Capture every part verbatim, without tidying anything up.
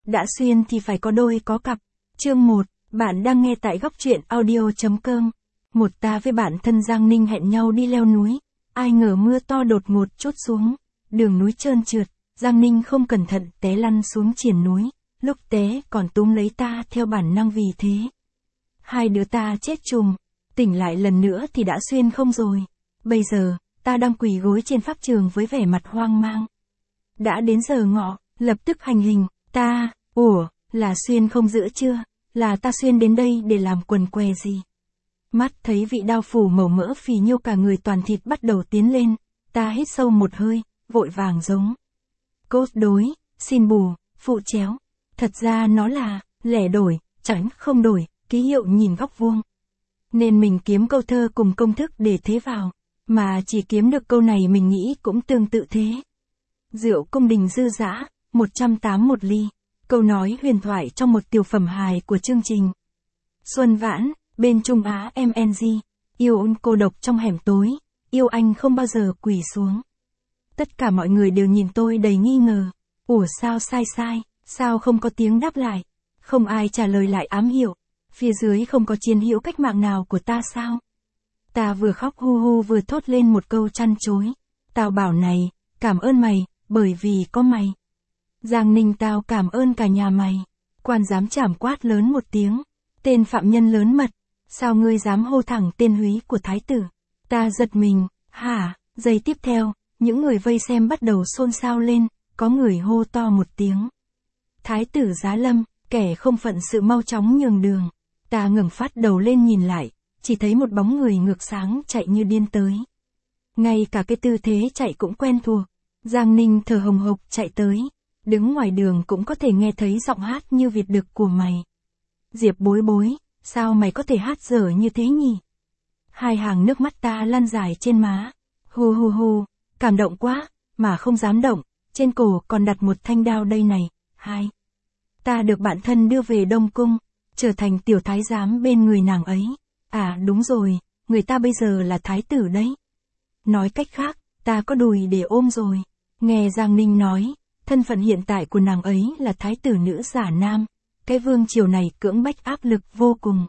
đã xuyên thì phải có đôi có cặp. Chương một, bạn đang nghe tại góc truyện audio.com. Một ta với bạn thân Giang Ninh hẹn nhau đi leo núi. Ai ngờ mưa to đột ngột trút xuống. Đường núi trơn trượt, Giang Ninh không cẩn thận té lăn xuống triển núi. Lúc té còn túm lấy ta theo bản năng vì thế. Hai đứa ta chết chùm. Tỉnh lại lần nữa thì đã xuyên không rồi. Bây giờ, ta đang quỳ gối trên pháp trường với vẻ mặt hoang mang. Đã đến giờ ngọ, lập tức hành hình. Ta, ủa, là xuyên không giữa chưa? Là ta xuyên đến đây để làm quần què gì? Mắt thấy vị đao phủ màu mỡ phì nhiêu cả người toàn thịt bắt đầu tiến lên. Ta hít sâu một hơi, vội vàng giống. Cốt đối, xin bù, phụ chéo. Thật ra nó là, lẻ đổi, tránh không đổi, ký hiệu nhìn góc vuông. Nên mình kiếm câu thơ cùng công thức để thế vào. Mà chỉ kiếm được câu này mình nghĩ cũng tương tự thế. Rượu cung đình dư dã, một trăm tám một ly. Câu nói huyền thoại trong một tiểu phẩm hài của chương trình. Xuân Vãn, bên Trung Á em en giê. Yêu ôn cô độc trong hẻm tối. Yêu anh không bao giờ quỳ xuống. Tất cả mọi người đều nhìn tôi đầy nghi ngờ. Ủa sao sai sai, sao không có tiếng đáp lại? Không ai trả lời lại ám hiệu. Phía dưới không có chiến hữu cách mạng nào của ta sao? Ta vừa khóc hu hu vừa thốt lên một câu chăn chối. Tao bảo này, cảm ơn mày, bởi vì có mày. Giang Ninh tao cảm ơn cả nhà mày. Quan giám trảm quát lớn một tiếng. Tên phạm nhân lớn mật. Sao ngươi dám hô thẳng tên húy của thái tử? Ta giật mình, hả? Giây tiếp theo, những người vây xem bắt đầu xôn xao lên, có người hô to một tiếng. Thái tử Giá Lâm, kẻ không phận sự mau chóng nhường đường. Ta ngẩng phát đầu lên nhìn lại, chỉ thấy một bóng người ngược sáng chạy như điên tới. Ngay cả cái tư thế chạy cũng quen thuộc. Giang Ninh thở hồng hộc chạy tới. Đứng ngoài đường cũng có thể nghe thấy giọng hát như Việt đực của mày. Diệp bối bối, sao mày có thể hát dở như thế nhỉ? Hai hàng nước mắt ta lăn dài trên má. Hu hu hu, cảm động quá, mà không dám động, trên cổ còn đặt một thanh đao đây này. Hai. Ta được bạn thân đưa về Đông Cung, trở thành tiểu thái giám bên người nàng ấy. À đúng rồi, người ta bây giờ là thái tử đấy. Nói cách khác, ta có đùi để ôm rồi. Nghe Giang Ninh nói, thân phận hiện tại của nàng ấy là thái tử nữ giả nam. Cái vương triều này cưỡng bách áp lực vô cùng.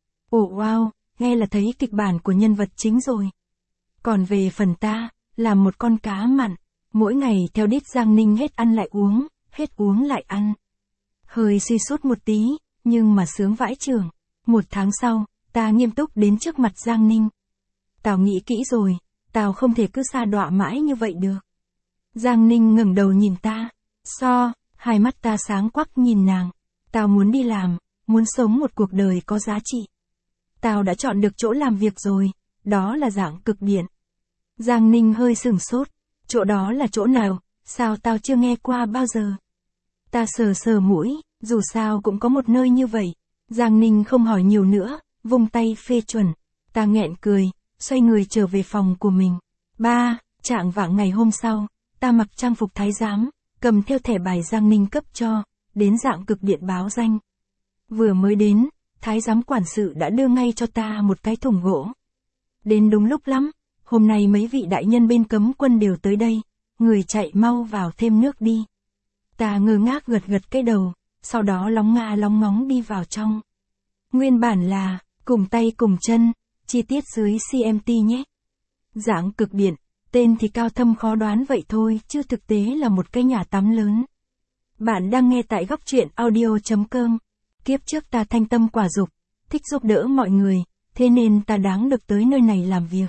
Ồ wow, nghe là thấy kịch bản của nhân vật chính rồi. Còn về phần ta, là một con cá mặn, mỗi ngày theo đít Giang Ninh hết ăn lại uống, hết uống lại ăn. Hơi suy sút một tí, nhưng mà sướng vãi chưởng. Một tháng sau, ta nghiêm túc đến trước mặt Giang Ninh. Tao nghĩ kỹ rồi, tao không thể cứ sa đọa mãi như vậy được. Giang Ninh ngẩng đầu nhìn ta. So, hai mắt ta sáng quắc nhìn nàng. Tao muốn đi làm, muốn sống một cuộc đời có giá trị. Tao đã chọn được chỗ làm việc rồi, đó là Dạng Cực Điện. Giang Ninh hơi sửng sốt. Chỗ đó là chỗ nào, sao tao chưa nghe qua bao giờ? Ta sờ sờ mũi, dù sao cũng có một nơi như vậy. Giang Ninh không hỏi nhiều nữa, vung tay phê chuẩn. Ta nghẹn cười, xoay người trở về phòng của mình. Ba, trạng vạng ngày hôm sau, ta mặc trang phục thái giám, cầm theo thẻ bài Giang Ninh cấp cho, đến Dạng Cực Điện báo danh. Vừa mới đến, thái giám quản sự đã đưa ngay cho ta một cái thùng gỗ. Đến đúng lúc lắm, hôm nay mấy vị đại nhân bên cấm quân đều tới đây, người chạy mau vào thêm nước đi. Ta ngơ ngác gật gật cái đầu, sau đó lóng ngà lóng ngóng đi vào trong. Nguyên bản là, cùng tay cùng chân, chi tiết dưới xê em tê nhé. Dạng Cực Điện, tên thì cao thâm khó đoán vậy thôi, chứ thực tế là một cái nhà tắm lớn. Bạn đang nghe tại góc truyện audio.com. Kiếp trước ta thanh tâm quả dục, thích giúp đỡ mọi người, thế nên ta đáng được tới nơi này làm việc.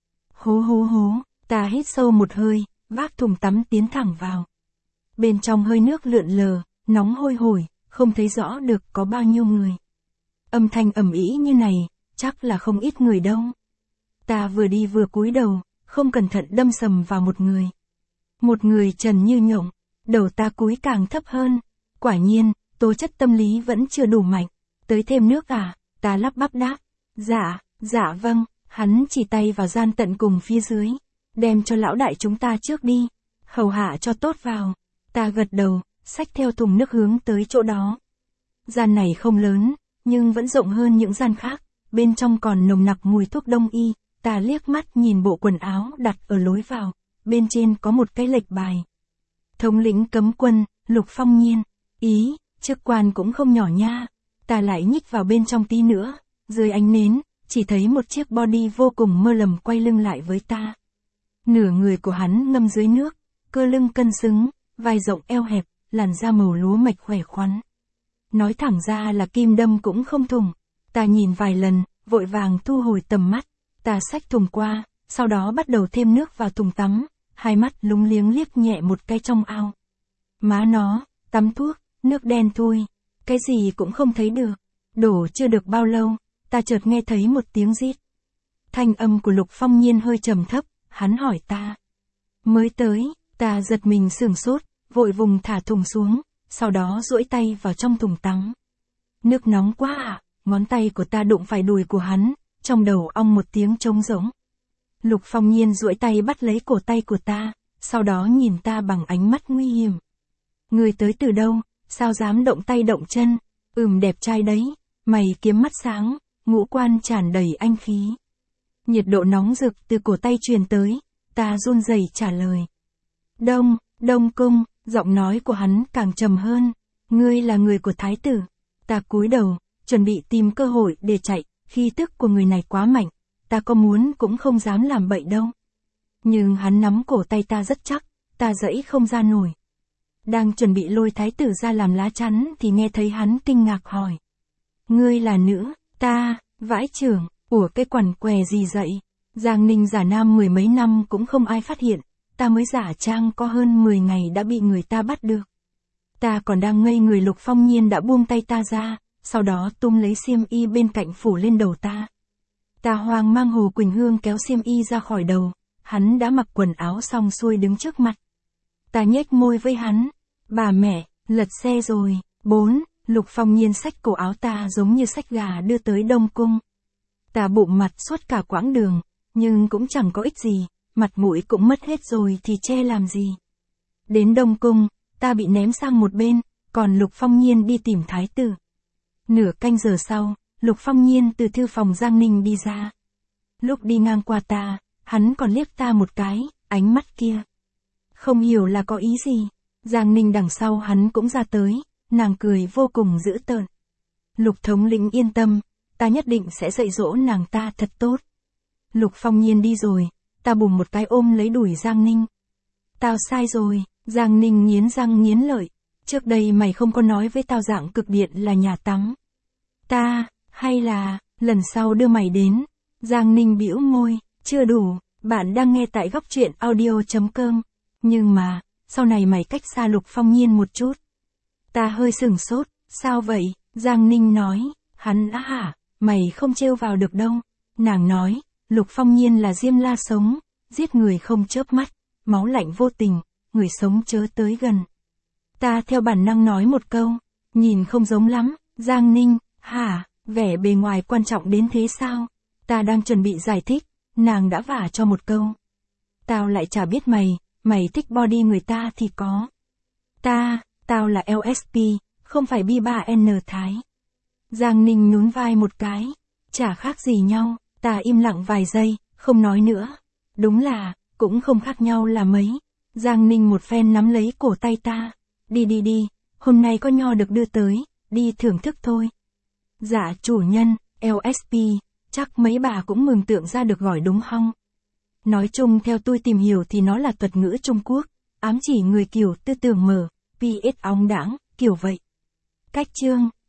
Hố hố hố, ta hít sâu một hơi, vác thùng tắm tiến thẳng vào. Bên trong hơi nước lượn lờ, nóng hôi hổi, không thấy rõ được có bao nhiêu người. Âm thanh ầm ĩ như này, chắc là không ít người đâu. Ta vừa đi vừa cúi đầu, không cẩn thận đâm sầm vào một người. Một người trần như nhộng, đầu ta cúi càng thấp hơn. Quả nhiên, tố chất tâm lý vẫn chưa đủ mạnh. Tới thêm nước à? Ta lắp bắp đáp. Dạ, dạ vâng. Hắn chỉ tay vào gian tận cùng phía dưới. Đem cho lão đại chúng ta trước đi. Hầu hạ cho tốt vào. Ta gật đầu, xách theo thùng nước hướng tới chỗ đó. Gian này không lớn, nhưng vẫn rộng hơn những gian khác. Bên trong còn nồng nặc mùi thuốc đông y. Ta liếc mắt nhìn bộ quần áo đặt ở lối vào. Bên trên có một cái lệch bài. Thống lĩnh cấm quân, Lục Phong Nhiên. Ý, Chức quan cũng không nhỏ nha. Ta lại nhích vào bên trong tí nữa, dưới ánh nến, chỉ thấy một chiếc body vô cùng mơ lầm quay lưng lại với ta. Nửa người của hắn ngâm dưới nước, cơ lưng cân xứng, vai rộng eo hẹp, làn da màu lúa mạch khỏe khoắn. Nói thẳng ra là kim đâm cũng không thủng. Ta nhìn vài lần, vội vàng thu hồi tầm mắt. Ta xách thùng qua, sau đó bắt đầu thêm nước vào thùng tắm, hai mắt lúng liếng liếc nhẹ một cái trong ao. Má nó, tắm thuốc, nước đen thui, cái gì cũng không thấy được. Đổ chưa được bao lâu, ta chợt nghe thấy một tiếng rít. Thanh âm của Lục Phong Nhiên hơi trầm thấp, hắn hỏi ta. Mới tới, ta giật mình sửng sốt, vội vùng thả thùng xuống, sau đó duỗi tay vào trong thùng tắm. Nước nóng quá à, ngón tay của ta đụng phải đùi của hắn, trong đầu ong một tiếng trống rỗng. Lục Phong Nhiên duỗi tay bắt lấy cổ tay của ta, sau đó nhìn ta bằng ánh mắt nguy hiểm. Người tới từ đâu, sao dám động tay động chân, ừm đẹp trai đấy, mày kiếm mắt sáng, ngũ quan tràn đầy anh khí. Nhiệt độ nóng rực từ cổ tay truyền tới, ta run rẩy trả lời. Đông, Đông Cung, giọng nói của hắn càng trầm hơn, ngươi là người của thái tử. Ta cúi đầu, chuẩn bị tìm cơ hội để chạy, khí tức của người này quá mạnh, ta có muốn cũng không dám làm bậy đâu. Nhưng hắn nắm cổ tay ta rất chắc, ta giãy không ra nổi. Đang chuẩn bị lôi thái tử ra làm lá chắn thì nghe thấy hắn kinh ngạc hỏi. Ngươi là nữ, ta, vãi chưởng, ủa cái quằn què gì dậy? Giang Ninh giả nam mười mấy năm cũng không ai phát hiện, ta mới giả trang có hơn mười ngày đã bị người ta bắt được. Ta còn đang ngây người, Lục Phong Nhiên đã buông tay ta ra, sau đó tung lấy xiêm y bên cạnh phủ lên đầu ta. Ta hoang mang, Hồ Quỳnh Hương kéo xiêm y ra khỏi đầu, hắn đã mặc quần áo xong xuôi đứng trước mặt. Ta nhếch môi với hắn, bà mẹ, lật xe rồi. Bốn, Lục Phong Nhiên xách cổ áo ta giống như xách gà đưa tới Đông Cung. Ta bụng mặt suốt cả quãng đường, nhưng cũng chẳng có ích gì, mặt mũi cũng mất hết rồi thì che làm gì. Đến Đông Cung, ta bị ném sang một bên, còn Lục Phong Nhiên đi tìm thái tử. Nửa canh giờ sau, Lục Phong Nhiên từ thư phòng Giang Ninh đi ra. Lúc đi ngang qua ta, hắn còn liếc ta một cái, ánh mắt kia. Không hiểu là có ý gì. Giang Ninh đằng sau hắn cũng ra tới, nàng cười vô cùng dữ tợn. Lục thống lĩnh yên tâm, ta nhất định sẽ dạy dỗ nàng ta thật tốt. Lục Phong Nhiên đi rồi, ta bùm một cái ôm lấy đùi Giang Ninh. Tao sai rồi, Giang Ninh nghiến răng nghiến lợi. Trước đây mày không có nói với tao dạng cực điện là nhà tắm. Ta, hay là, lần sau đưa mày đến. Giang Ninh bĩu môi, chưa đủ, bạn đang nghe tại góc truyện audio chấm com. Nhưng mà, sau này mày cách xa Lục Phong Nhiên một chút. Ta hơi sửng sốt, sao vậy? Giang Ninh nói, hắn á hả, mày không trêu vào được đâu. Nàng nói, Lục Phong Nhiên là diêm la sống, giết người không chớp mắt, máu lạnh vô tình, người sống chớ tới gần. Ta theo bản năng nói một câu, nhìn không giống lắm. Giang Ninh, hả, vẻ bề ngoài quan trọng đến thế sao? Ta đang chuẩn bị giải thích, nàng đã vả cho một câu. Tao lại chả biết mày, mày thích body người ta thì có. Ta, tao là lờ ét pê, không phải B ba N Thái. Giang Ninh nhún vai một cái, chả khác gì nhau. Ta im lặng vài giây, không nói nữa. Đúng là, cũng không khác nhau là mấy. Giang Ninh một phen nắm lấy cổ tay ta. Đi đi đi, hôm nay có nho được đưa tới, đi thưởng thức thôi. Dạ chủ nhân, lờ ét pê, chắc mấy bà cũng mường tượng ra được gọi đúng không? Nói chung theo tôi tìm hiểu thì nó là thuật ngữ Trung Quốc, ám chỉ người kiểu tư tưởng mở, pê ét óng đãng, kiểu vậy. Cách chương